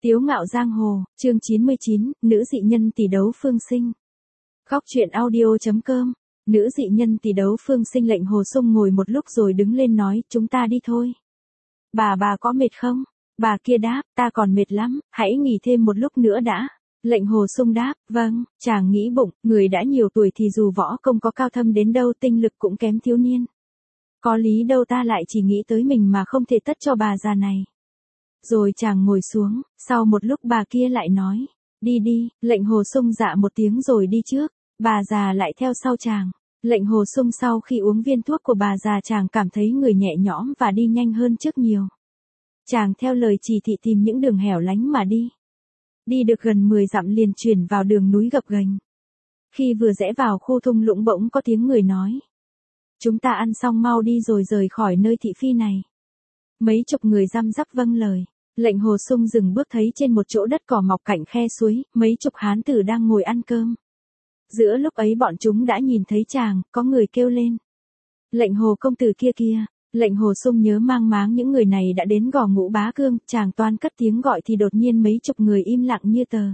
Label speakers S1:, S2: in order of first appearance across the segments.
S1: Tiếu ngạo giang hồ, chương 99, nữ dị nhân tỷ đấu Phương Sinh. Góc truyện audio.com. Nữ dị nhân tỷ đấu Phương Sinh. Lệnh Hồ Sung ngồi một lúc rồi đứng lên nói, chúng ta đi thôi. Bà có mệt không? Bà kia đáp, ta còn mệt lắm, hãy nghỉ thêm một lúc nữa đã. Lệnh Hồ Sung đáp, vâng. Chàng nghĩ bụng, người đã nhiều tuổi thì dù võ công có cao thâm đến đâu tinh lực cũng kém thiếu niên. Có lý đâu ta lại chỉ nghĩ tới mình mà không thể tất cho bà già này. Rồi chàng ngồi xuống, sau một lúc bà kia lại nói, đi đi. Lệnh Hồ Sung dạ một tiếng rồi đi trước, bà già lại theo sau chàng. Lệnh Hồ Sung sau khi uống viên thuốc của bà già chàng cảm thấy người nhẹ nhõm và đi nhanh hơn trước nhiều. Chàng theo lời chỉ thị tìm những đường hẻo lánh mà đi. Đi được gần 10 dặm liền chuyển vào đường núi gập ghềnh. Khi vừa rẽ vào khu thung lũng bỗng có tiếng người nói. Chúng ta ăn xong mau đi rồi rời khỏi nơi thị phi này. Mấy chục người răm rắp vâng lời. Lệnh Hồ Sung dừng bước thấy trên một chỗ đất cỏ mọc cạnh khe suối, mấy chục hán tử đang ngồi ăn cơm. Giữa lúc ấy bọn chúng đã nhìn thấy chàng, có người kêu lên. Lệnh Hồ công tử kia kia. Lệnh Hồ Sung nhớ mang máng những người này đã đến Gò Ngũ Bá Cương, chàng toan cất tiếng gọi thì đột nhiên mấy chục người im lặng như tờ.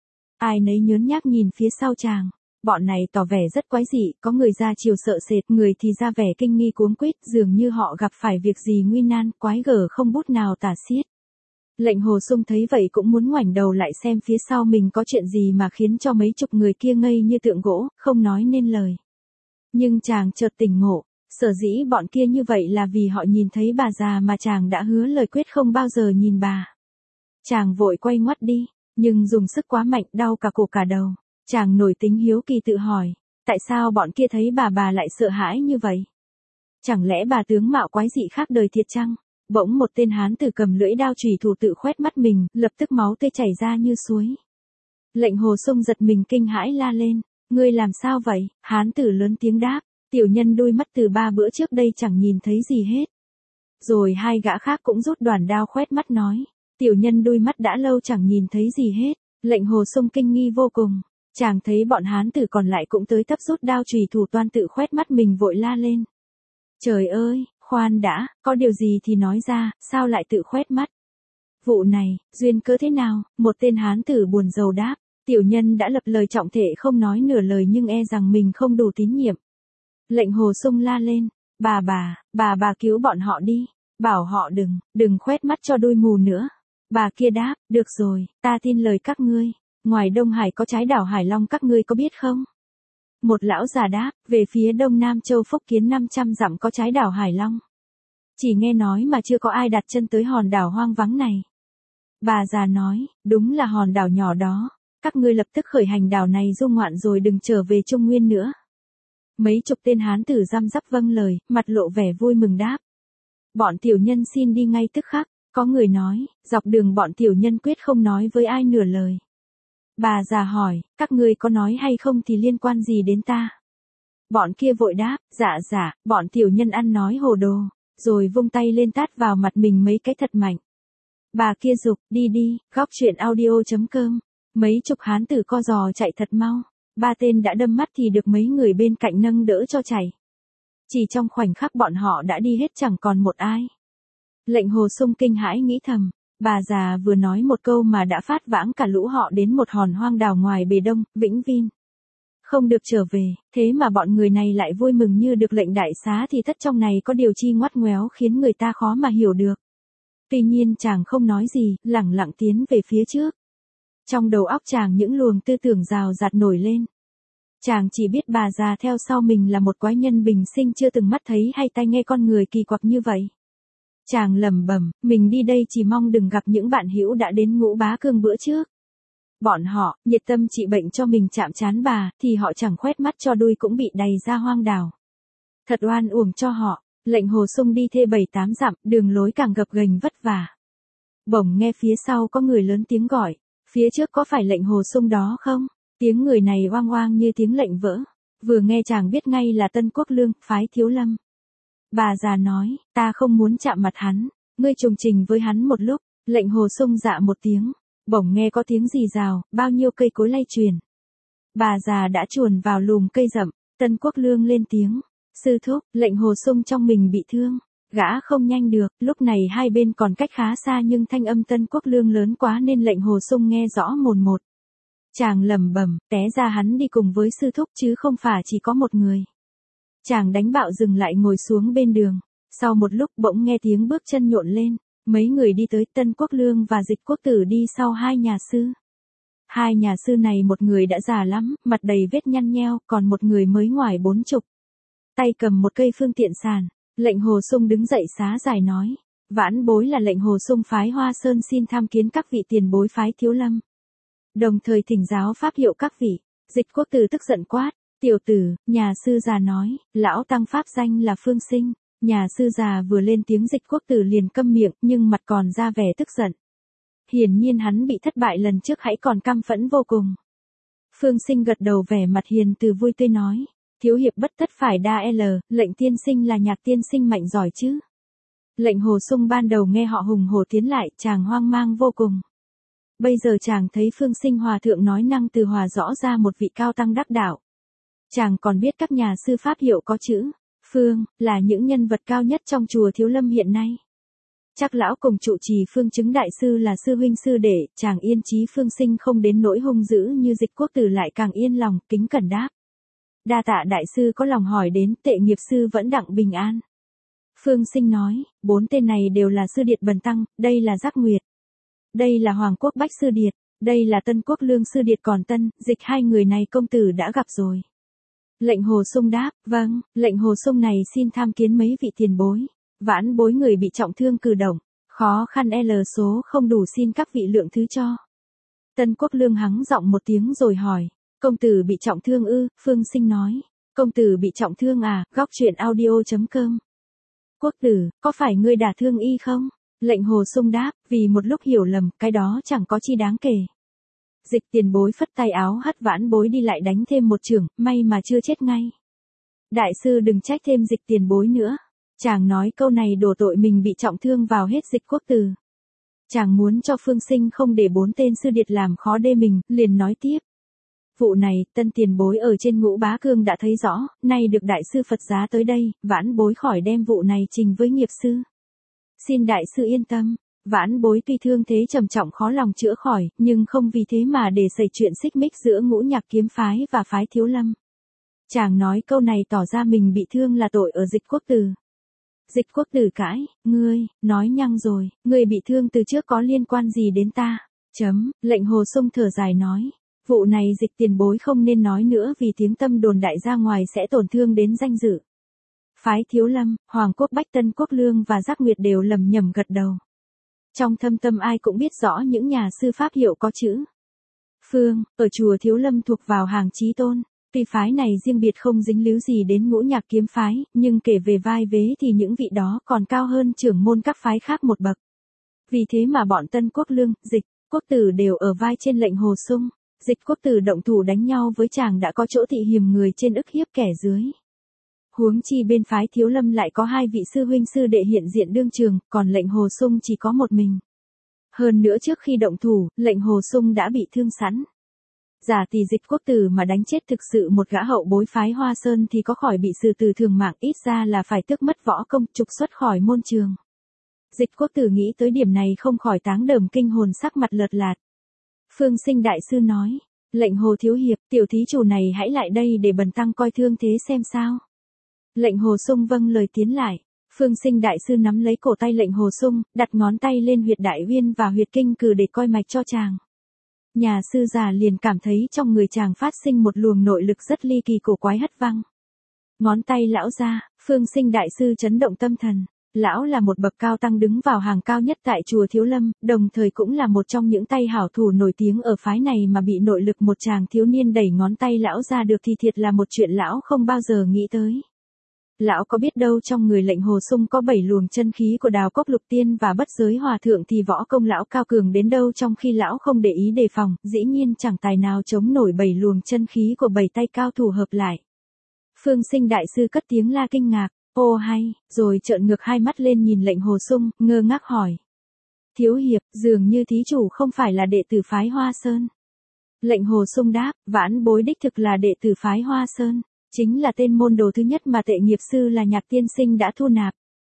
S1: Ai nấy nhớn nhác nhìn phía sau chàng. Bọn này tỏ vẻ rất quái dị, có người ra chiều sợ sệt, người thì ra vẻ kinh nghi cuống quýt, dường như họ gặp phải việc gì nguy nan, quái gở không bút nào tả xiết. Lệnh Hồ Sung thấy vậy cũng muốn ngoảnh đầu lại xem phía sau mình có chuyện gì mà khiến cho mấy chục người kia ngây như tượng gỗ, không nói nên lời. Nhưng chàng chợt tỉnh ngộ, sở dĩ bọn kia như vậy là vì họ nhìn thấy bà già mà chàng đã hứa lời quyết không bao giờ nhìn bà. Chàng vội quay ngoắt đi, nhưng dùng sức quá mạnh đau cả cổ cả đầu. Chàng nổi tính hiếu kỳ tự hỏi, tại sao bọn kia thấy bà lại sợ hãi như vậy? Chẳng lẽ bà tướng mạo quái dị khác đời thiệt chăng? Bỗng một tên hán tử cầm lưỡi đao chùy thủ tự khoét mắt mình, lập tức máu tươi chảy ra như suối. Lệnh Hồ Sung giật mình kinh hãi la lên, ngươi làm sao vậy? Hán tử lớn tiếng đáp, tiểu nhân đôi mắt từ 3 bữa trước đây chẳng nhìn thấy gì hết. Rồi hai gã khác cũng rút đoàn đao khoét mắt nói, tiểu nhân đôi mắt đã lâu chẳng nhìn thấy gì hết. Lệnh Hồ Sung kinh nghi vô cùng. Chàng thấy bọn hán tử còn lại cũng tới tấp rút đao chùy thủ toan tự khoét mắt mình vội la lên. Trời ơi, khoan đã, có điều gì thì nói ra, sao lại tự khoét mắt? Vụ này, duyên cớ thế nào? Một tên hán tử buồn rầu đáp, tiểu nhân đã lập lời trọng thể không nói nửa lời nhưng e rằng mình không đủ tín nhiệm. Lệnh Hồ Sung la lên, bà cứu bọn họ đi, bảo họ đừng khoét mắt cho đôi mù nữa. Bà kia đáp, được rồi, ta tin lời các ngươi. Ngoài Đông Hải có trái đảo Hải Long các ngươi có biết không? Một lão già đáp, về phía đông Nam Châu Phúc Kiến 500 dặm có trái đảo Hải Long. Chỉ nghe nói mà chưa có ai đặt chân tới hòn đảo hoang vắng này. Bà già nói, đúng là hòn đảo nhỏ đó, các ngươi lập tức khởi hành đảo này du ngoạn rồi đừng trở về Trung Nguyên nữa. Mấy chục tên hán tử răm rắp vâng lời, mặt lộ vẻ vui mừng đáp. Bọn tiểu nhân xin đi ngay tức khắc, có người nói, dọc đường bọn tiểu nhân quyết không nói với ai nửa lời. Bà già hỏi, các ngươi có nói hay không thì liên quan gì đến ta? Bọn kia vội đáp, dạ, bọn tiểu nhân ăn nói hồ đồ, rồi vung tay lên tát vào mặt mình mấy cái thật mạnh. Bà kia giục, đi đi. Góc truyện audio.com. Mấy chục hán tử co giò chạy thật mau. 3 tên đã đâm mắt thì được mấy người bên cạnh nâng đỡ cho chạy. Chỉ trong khoảnh khắc bọn họ đã đi hết chẳng còn một ai. Lệnh Hồ Sung kinh hãi nghĩ thầm. Bà già vừa nói một câu mà đã phát vãng cả lũ họ đến một hòn hoang đảo ngoài bề đông, Vĩnh Vin. Không được trở về, thế mà bọn người này lại vui mừng như được lệnh đại xá thì tất trong này có điều chi ngoắt ngoéo khiến người ta khó mà hiểu được. Tuy nhiên chàng không nói gì, lẳng lặng tiến về phía trước. Trong đầu óc chàng những luồng tư tưởng rào rạt nổi lên. Chàng chỉ biết bà già theo sau mình là một quái nhân bình sinh chưa từng mắt thấy hay tai nghe con người kỳ quặc như vậy. Chàng lẩm bẩm, mình đi đây chỉ mong đừng gặp những bạn hữu đã đến Ngũ Bá Cương bữa trước. Bọn họ, nhiệt tâm trị bệnh cho mình chạm trán bà, thì họ chẳng khoét mắt cho đuôi cũng bị đày ra hoang đảo. Thật oan uổng cho họ. Lệnh Hồ Sung đi thê 7-8 dặm, đường lối càng gập ghềnh vất vả. Bỗng nghe phía sau có người lớn tiếng gọi, phía trước có phải Lệnh Hồ Sung đó không? Tiếng người này oang oang như tiếng lệnh vỡ. Vừa nghe chàng biết ngay là Tân Quốc Lương, phái Thiếu Lâm. Bà già nói, ta không muốn chạm mặt hắn, ngươi trùng trình với hắn một lúc. Lệnh Hồ Sung dạ một tiếng, bỗng nghe có tiếng rì rào, bao nhiêu cây cối lay truyền. Bà già đã chuồn vào lùm cây rậm, Tân Quốc Lương lên tiếng, sư thúc. Lệnh Hồ Sung trong mình bị thương, Gã không nhanh được, lúc này hai bên còn cách khá xa nhưng thanh âm Tân Quốc Lương lớn quá nên lệnh Hồ Sung nghe rõ mồn một. Chàng lẩm bẩm, té ra hắn đi cùng với sư thúc chứ không phải chỉ có một người. Chàng đánh bạo dừng lại ngồi xuống bên đường. Sau một lúc bỗng nghe tiếng bước chân nhộn lên. Mấy người đi tới, Tân Quốc Lương và Dịch Quốc Tử đi sau hai nhà sư. Hai nhà sư này một người đã già lắm, mặt đầy vết nhăn nheo, còn một người mới ngoài 40. Tay cầm một cây phương tiện sàn. Lệnh Hồ Sung đứng dậy xá giải nói. Vãn bối là lệnh Hồ Sung phái Hoa Sơn xin tham kiến các vị tiền bối phái Thiếu Lâm. Đồng thời thỉnh giáo pháp hiệu các vị. Dịch Quốc Tử tức giận quát. Tiểu tử, nhà sư già nói, lão tăng pháp danh là Phương Sinh. Nhà sư già vừa lên tiếng Dịch Quốc Tử liền câm miệng nhưng mặt còn ra vẻ tức giận. Hiển nhiên hắn bị thất bại lần trước hãy còn căm phẫn vô cùng. Phương Sinh gật đầu vẻ mặt hiền từ vui tươi nói. Thiếu hiệp bất tất phải đa l, lệnh tiên sinh là Nhạc tiên sinh mạnh giỏi chứ. Lệnh Hồ Sung ban đầu nghe họ hùng hổ tiến lại, chàng hoang mang vô cùng. Bây giờ chàng thấy Phương Sinh hòa thượng nói năng từ hòa rõ ra một vị cao tăng đắc đạo. Chàng còn biết các nhà sư pháp hiệu có chữ Phương, là những nhân vật cao nhất trong chùa Thiếu Lâm hiện nay. Chắc lão cùng trụ trì Phương Chứng đại sư là sư huynh sư đệ, chàng yên chí Phương Sinh không đến nỗi hung dữ như Dịch Quốc Tử lại càng yên lòng, kính cẩn đáp. Đa tạ đại sư có lòng hỏi đến, tệ nghiệp sư vẫn đặng bình an. Phương Sinh nói, 4 tên này đều là sư điệt bần tăng, đây là Giác Nguyệt. Đây là Hoàng Quốc Bách sư điệt, đây là Tân Quốc Lương sư điệt còn Tân, Dịch hai người này công tử đã gặp rồi. Lệnh Hồ Sung đáp, vâng, lệnh Hồ Sung này xin tham kiến mấy vị tiền bối. Vãn bối người bị trọng thương cử động, khó khăn L số không đủ xin các vị lượng thứ cho. Tân Quốc Lương hắng giọng một tiếng rồi hỏi, công tử bị trọng thương ư? Phương Sinh nói, công tử bị trọng thương à? Góc truyện audio.com. Quốc tử, có phải ngươi đả thương y không? Lệnh Hồ Sung đáp, vì một lúc hiểu lầm, cái đó chẳng có chi đáng kể. Dịch tiền bối phất tay áo hất vãn bối đi lại đánh thêm một chưởng, may mà chưa chết ngay. Đại sư đừng trách thêm Dịch tiền bối nữa. Chàng nói câu này đổ tội mình bị trọng thương vào hết Dịch Quốc Tử. Chàng muốn cho Phương Sinh không để 4 tên sư điệt làm khó đê mình, liền nói tiếp. Vụ này, tân tiền bối ở trên Ngũ Bá Cương đã thấy rõ, nay được đại sư Phật giá tới đây, vãn bối khỏi đem vụ này trình với nghiệp sư. Xin đại sư yên tâm, vãn bối tuy thương thế trầm trọng khó lòng chữa khỏi, nhưng không vì thế mà để xảy chuyện xích mích giữa Ngũ Nhạc kiếm phái và phái Thiếu Lâm. Chàng nói câu này tỏ ra mình bị thương là tội ở Dịch Quốc Tử. Dịch Quốc Tử cãi, ngươi, nói nhăng rồi, ngươi bị thương từ trước có liên quan gì đến ta? Lệnh Hồ Sung thở dài nói, vụ này Dịch tiền bối không nên nói nữa vì tiếng tâm đồn đại ra ngoài sẽ tổn thương đến danh dự. Phái Thiếu Lâm, Hoàng Quốc Bách Tân Quốc Lương và Giác Nguyệt đều lầm nhầm gật đầu. Trong thâm tâm ai cũng biết rõ những nhà sư pháp hiệu có chữ Phương, ở chùa Thiếu Lâm thuộc vào hàng chí tôn. Tuy phái này riêng biệt không dính líu gì đến Ngũ Nhạc kiếm phái, nhưng kể về vai vế thì những vị đó còn cao hơn trưởng môn các phái khác một bậc. Vì thế mà bọn Tân Quốc Lương, Dịch Quốc Tử đều ở vai trên lệnh Hồ Sung. Dịch Quốc Tử động thủ đánh nhau với chàng đã có chỗ thị hiềm người trên ức hiếp kẻ dưới. Huống chi bên phái Thiếu Lâm lại có 2 vị sư huynh sư đệ hiện diện đương trường, còn lệnh Hồ Sung chỉ có một mình. Hơn nữa trước khi động thủ, lệnh Hồ Sung đã bị thương sẵn. Giả tỷ Dịch Quốc Tử mà đánh chết thực sự một gã hậu bối phái Hoa Sơn thì có khỏi bị xử tử thường mạng, ít ra là phải tước mất võ công, trục xuất khỏi môn trường. Dịch Quốc Tử nghĩ tới điểm này không khỏi táng đờm kinh hồn, sắc mặt lợt lạt. Phương Sinh đại sư nói, lệnh Hồ thiếu hiệp, tiểu thí chủ này hãy lại đây để bần tăng coi thương thế xem sao. Lệnh Hồ Sung vâng lời tiến lại. Phương Sinh đại sư nắm lấy cổ tay lệnh Hồ Sung, đặt ngón tay lên huyệt đại uyên và huyệt kinh cừ để coi mạch cho chàng. Nhà sư già liền cảm thấy trong người chàng phát sinh một luồng nội lực rất ly kỳ cổ quái hất văng. Ngón tay lão ra, Phương Sinh đại sư chấn động tâm thần. Lão là một bậc cao tăng đứng vào hàng cao nhất tại chùa Thiếu Lâm, đồng thời cũng là một trong những tay hảo thủ nổi tiếng ở phái này mà bị nội lực một chàng thiếu niên đẩy ngón tay lão ra được thì thiệt là một chuyện lão không bao giờ nghĩ tới. Lão có biết đâu trong người lệnh Hồ Sung có 7 luồng chân khí của Đào Cốc Lục Tiên và Bất Giới Hòa Thượng thì võ công lão cao cường đến đâu, trong khi lão không để ý đề phòng, dĩ nhiên chẳng tài nào chống nổi 7 luồng chân khí của 7 tay cao thủ hợp lại. Phương Sinh đại sư cất tiếng la kinh ngạc, ô hay, rồi trợn ngược hai mắt lên nhìn lệnh Hồ Sung, ngơ ngác hỏi. Thiếu hiệp, dường như thí chủ không phải là đệ tử phái Hoa Sơn. Lệnh Hồ Sung đáp, vãn bối đích thực là đệ tử phái Hoa Sơn. Chính là tên môn đồ thứ nhất mà tệ nghiệp sư là Nhạc tiên sinh đã thu nạp.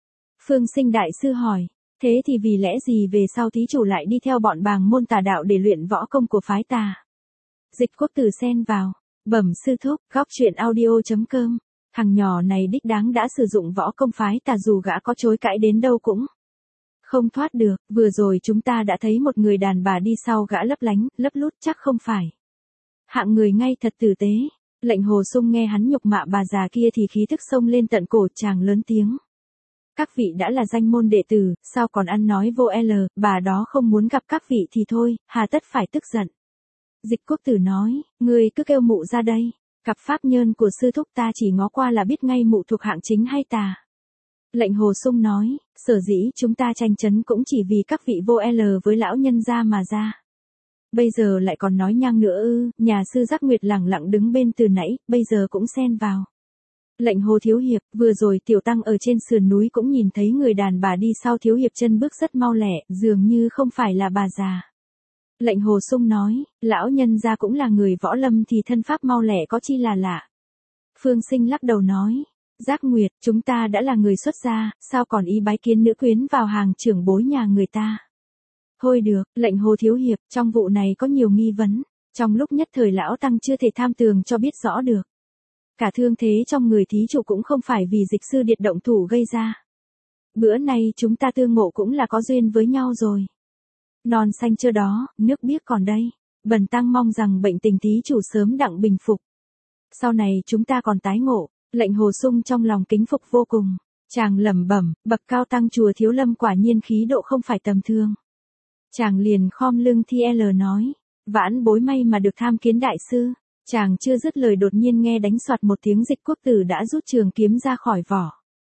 S1: Phương Sinh đại sư hỏi, thế thì vì lẽ gì về sau thí chủ lại đi theo bọn bàng môn tà đạo để luyện võ công của phái tà? Dịch Quốc Tử xen vào, bẩm sư thúc, góc chuyện audio.com, thằng nhỏ này đích đáng đã sử dụng võ công phái tà, dù gã có chối cãi đến đâu cũng không thoát được. Vừa rồi chúng ta đã thấy một người đàn bà đi sau gã lấp lánh, lấp lút, chắc không phải hạng người ngay thật tử tế. Lệnh Hồ Sung nghe hắn nhục mạ bà già kia thì khí thức xông lên tận cổ, chàng lớn tiếng. Các vị đã là danh môn đệ tử, sao còn ăn nói vô bà đó không muốn gặp các vị thì thôi, hà tất phải tức giận. Dịch Quốc Tử nói, ngươi cứ kêu mụ ra đây, cặp pháp nhơn của sư thúc ta chỉ ngó qua là biết ngay mụ thuộc hạng chính hay tà. Lệnh Hồ Sung nói, sở dĩ chúng ta tranh chấn cũng chỉ vì các vị vô với lão nhân gia mà ra. Bây giờ lại còn nói nhang nữa ư? Nhà sư Giác Nguyệt lẳng lặng đứng bên từ nãy, bây giờ cũng xen vào. Lệnh Hồ thiếu hiệp, vừa rồi tiểu tăng ở trên sườn núi cũng nhìn thấy người đàn bà đi sau thiếu hiệp chân bước rất mau lẹ, dường như không phải là bà già. Lệnh Hồ Sung nói, lão nhân gia cũng là người võ lâm thì thân pháp mau lẹ có chi là lạ. Phương Sinh lắc đầu nói, Giác Nguyệt, chúng ta đã là người xuất gia, sao còn ý bái kiến nữ quyến vào hàng trưởng bối nhà người ta? Thôi được, Lệnh Hồ thiếu hiệp, trong vụ này có nhiều nghi vấn, trong lúc nhất thời lão tăng chưa thể tham tường cho biết rõ được. Cả thương thế trong người thí chủ cũng không phải vì Dịch sư điệt động thủ gây ra. Bữa nay chúng ta tương ngộ cũng là có duyên với nhau rồi. Non xanh chưa đó, nước biếc còn đây. Bần tăng mong rằng bệnh tình thí chủ sớm đặng bình phục. Sau này chúng ta còn tái ngộ. Lệnh Hồ Sung trong lòng kính phục vô cùng. Chàng lẩm bẩm, bậc cao tăng chùa Thiếu Lâm quả nhiên khí độ không phải tầm thường. Chàng liền khom lưng thi nói, vãn bối may mà được tham kiến đại sư. Chàng chưa dứt lời đột nhiên nghe đánh soạt một tiếng, Dịch Quốc Tử đã rút trường kiếm ra khỏi vỏ.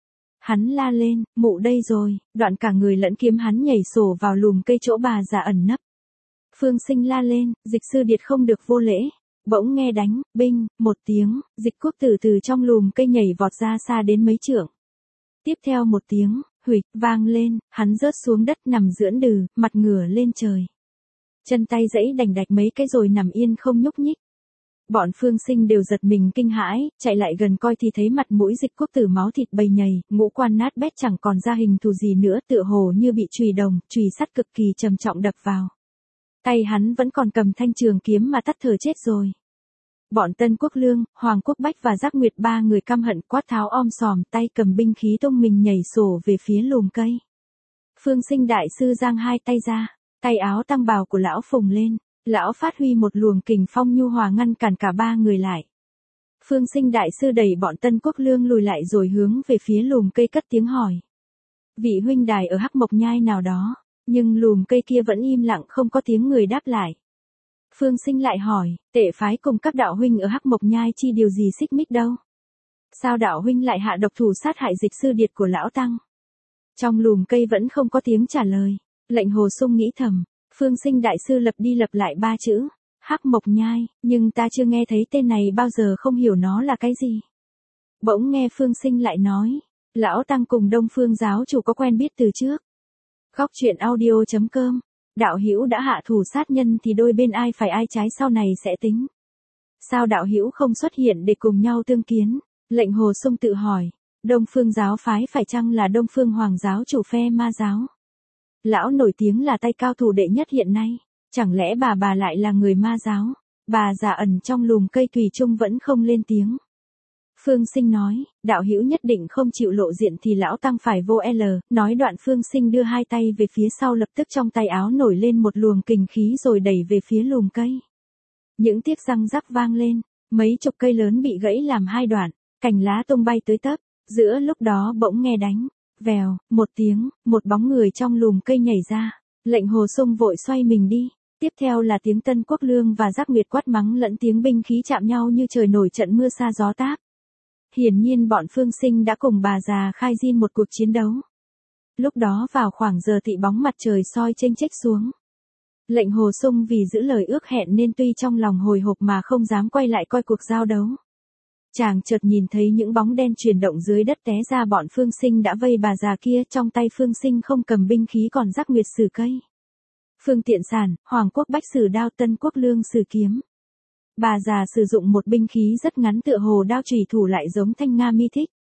S1: Hắn la lên, mụ đây rồi, đoạn cả người lẫn kiếm hắn nhảy sổ vào lùm cây chỗ bà già ẩn nấp. Phương Sinh la lên, Dịch sư điệt không được vô lễ. Bỗng nghe đánh, binh, một tiếng, Dịch Quốc Tử từ trong lùm cây nhảy vọt ra xa đến mấy trượng. Tiếp theo một tiếng, huỵch, vang lên, hắn rớt xuống đất nằm dưỡng đừ, mặt ngửa lên trời. Chân tay giãy đành đạch mấy cái rồi nằm yên không nhúc nhích. Bọn Phương Sinh đều giật mình kinh hãi, chạy lại gần coi thì thấy mặt mũi Dịch Quốc Tử máu thịt bầy nhầy, ngũ quan nát bét chẳng còn ra hình thù gì nữa, tựa hồ như bị chùy đồng, chùy sắt cực kỳ trầm trọng đập vào. Tay hắn vẫn còn cầm thanh trường kiếm mà tắt thở chết rồi. Bọn Tân Quốc Lương, Hoàng Quốc Bách và Giác Nguyệt ba người căm hận quát tháo om sòm, tay cầm binh khí tung mình nhảy sổ về phía lùm cây. Phương Sinh đại sư giang hai tay ra, tay áo tăng bào của lão phồng lên, lão phát huy một luồng kình phong nhu hòa ngăn cản cả ba người lại. Phương Sinh đại sư đẩy bọn Tân Quốc Lương lùi lại rồi hướng về phía lùm cây cất tiếng hỏi. Vị huynh đài ở Hắc Mộc Nhai nào đó, nhưng lùm cây kia vẫn im lặng không có tiếng người đáp lại. Phương Sinh lại hỏi, Tệ phái cùng các đạo huynh ở Hắc Mộc Nhai chi điều gì xích mích đâu? Sao đạo huynh lại hạ độc thủ sát hại Dịch sư điệt của lão tăng? Trong lùm cây vẫn không có tiếng trả lời. Lệnh Hồ Sung nghĩ thầm, Phương Sinh đại sư lặp đi lặp lại ba chữ, Hắc Mộc Nhai, nhưng ta chưa nghe thấy tên này bao giờ, không hiểu nó là cái gì. Bỗng nghe Phương Sinh lại nói, lão tăng cùng Đông Phương giáo chủ có quen biết từ trước. Góc chuyện audio.com, đạo hữu đã hạ thủ sát nhân thì đôi bên ai phải ai trái sau này sẽ tính. Sao đạo hữu không xuất hiện để cùng nhau tương kiến? Lệnh Hồ Sung tự hỏi, Đông Phương giáo phái phải chăng là Đông Phương Hoàng giáo chủ phe ma giáo? Lão nổi tiếng là tay cao thủ đệ nhất hiện nay, chẳng lẽ bà lại là người ma giáo? Bà già ẩn trong lùm cây tùy chung vẫn không lên tiếng. Phương Sinh nói, đạo hữu nhất định không chịu lộ diện thì lão tăng phải vô nói đoạn Phương Sinh đưa hai tay về phía sau, lập tức trong tay áo nổi lên một luồng kình khí rồi đẩy về phía lùm cây. Những tiếc răng rắc vang lên, mấy chục cây lớn bị gãy làm hai đoạn, cành lá tung bay tới tấp, giữa lúc đó bỗng nghe đánh, vèo, một tiếng, một bóng người trong lùm cây nhảy ra, Lệnh Hồ Sung vội xoay mình đi. Tiếp theo là tiếng Tân Quốc Lương và Giác Nguyệt quát mắng lẫn tiếng binh khí chạm nhau như trời nổi trận mưa sa gió táp. Hiển nhiên bọn Phương Sinh đã cùng bà già khai diên một cuộc chiến đấu. Lúc đó vào khoảng giờ tị bóng mặt trời soi chênh chếch xuống. Lệnh Hồ Sung vì giữ lời ước hẹn nên tuy trong lòng hồi hộp mà không dám quay lại coi cuộc giao đấu. Chàng chợt nhìn thấy những bóng đen chuyển động dưới đất té ra bọn Phương Sinh đã vây bà già kia, trong tay Phương Sinh không cầm binh khí còn Giác Nguyệt sử cây. Phương Tiện Sản, Hoàng Quốc Bách sử đao, Tân Quốc Lương sử kiếm. Bà già sử dụng một binh khí rất ngắn tựa hồ đao chùy thủ lại giống thanh nga mi thích.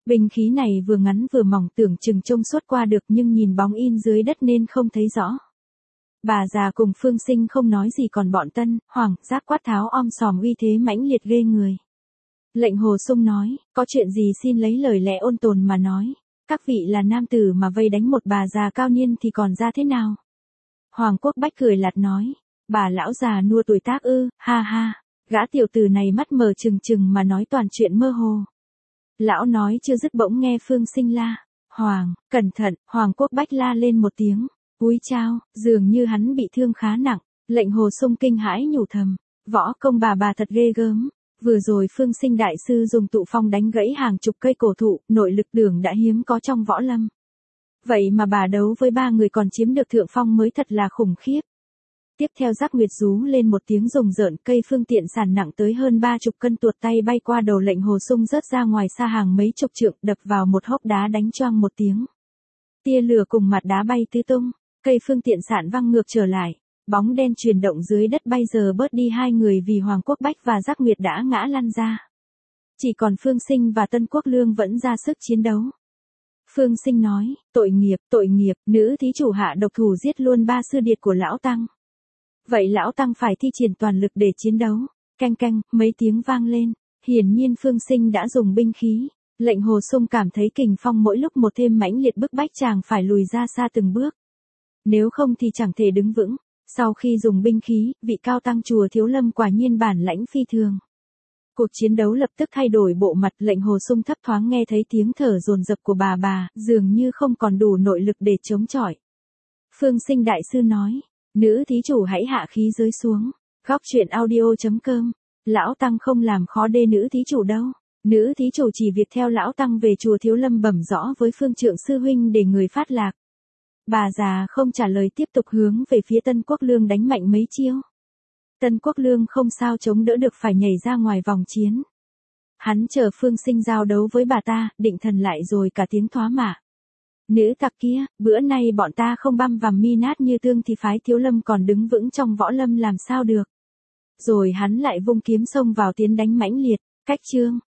S1: Binh khí này vừa ngắn vừa mỏng tưởng chừng trông suốt qua được nhưng nhìn bóng in dưới đất nên không thấy rõ. Bà già cùng Phương Sinh không nói gì còn bọn Tân, Hoàng, Giác quát tháo om sòm uy thế mãnh liệt ghê người. Lệnh Hồ Sung nói, có chuyện gì xin lấy lời lẽ ôn tồn mà nói. Các vị là nam tử mà vây đánh một bà già cao niên thì còn ra thế nào? Hoàng Quốc Bách cười lạt nói, bà lão già nua tuổi tác ư, ha ha. Gã tiểu tử này mắt mờ trừng trừng mà nói toàn chuyện mơ hồ. Lão nói chưa dứt bỗng nghe Phương Sinh la, Hoàng, cẩn thận, Hoàng Quốc Bách la lên một tiếng, úi chao, dường như hắn bị thương khá nặng. Lệnh Hồ Sung kinh hãi nhủ thầm, võ công bà thật ghê gớm. Vừa rồi Phương Sinh đại sư dùng tụ phong đánh gãy hàng chục cây cổ thụ, nội lực đường đã hiếm có trong võ lâm. Vậy mà bà đấu với 3 người còn chiếm được thượng phong mới thật là khủng khiếp. Tiếp theo Giác Nguyệt rú lên một tiếng rùng rợn, cây phương tiện sản nặng tới hơn 30 cân tuột tay bay qua đầu Lệnh Hồ Sung rớt ra ngoài xa hàng mấy chục trượng, đập vào một hốc đá đánh choang một tiếng. Tia lửa cùng mặt đá bay tứ tung, cây phương tiện sản văng ngược trở lại. Bóng đen chuyển động dưới đất bây giờ bớt đi 2 người vì Hoàng Quốc Bách và Giác Nguyệt đã ngã lăn ra. Chỉ còn Phương Sinh và Tân Quốc Lương vẫn ra sức chiến đấu. Phương Sinh nói, tội nghiệp, nữ thí chủ hạ độc thủ giết luôn 3 sư điệt của lão tăng. Vậy lão tăng phải thi triển toàn lực để chiến đấu. Canh canh, mấy tiếng vang lên. Hiển nhiên Phương Sinh đã dùng binh khí. Lệnh Hồ Sung cảm thấy kình phong mỗi lúc một thêm mãnh liệt bức bách chàng phải lùi ra xa từng bước. Nếu không thì chẳng thể đứng vững. Sau khi dùng binh khí, vị cao tăng chùa Thiếu Lâm quả nhiên bản lãnh phi thường. Cuộc chiến đấu lập tức thay đổi bộ mặt. Lệnh Hồ Sung thấp thoáng nghe thấy tiếng thở dồn dập của bà, dường như không còn đủ nội lực để chống chọi. Phương Sinh đại sư nói, nữ thí chủ hãy hạ khí giới xuống. Góc truyện audio.com. Lão tăng không làm khó đê nữ thí chủ đâu. Nữ thí chủ chỉ việc theo lão tăng về chùa Thiếu Lâm bẩm rõ với Phương Trượng sư huynh để người phát lạc. Bà già không trả lời, tiếp tục hướng về phía Tân Quốc Lương đánh mạnh mấy chiêu. Tân Quốc Lương không sao chống đỡ được, phải nhảy ra ngoài vòng chiến. Hắn chờ Phương Sinh giao đấu với bà ta, định thần lại rồi cả tiếng thoá mạ. Nữ tặc kia, bữa nay bọn ta không băm vằm mi nát như tương thì phái Thiếu Lâm còn đứng vững trong võ lâm làm sao được. Rồi hắn lại vung kiếm xông vào tiến đánh mãnh liệt. Cách chương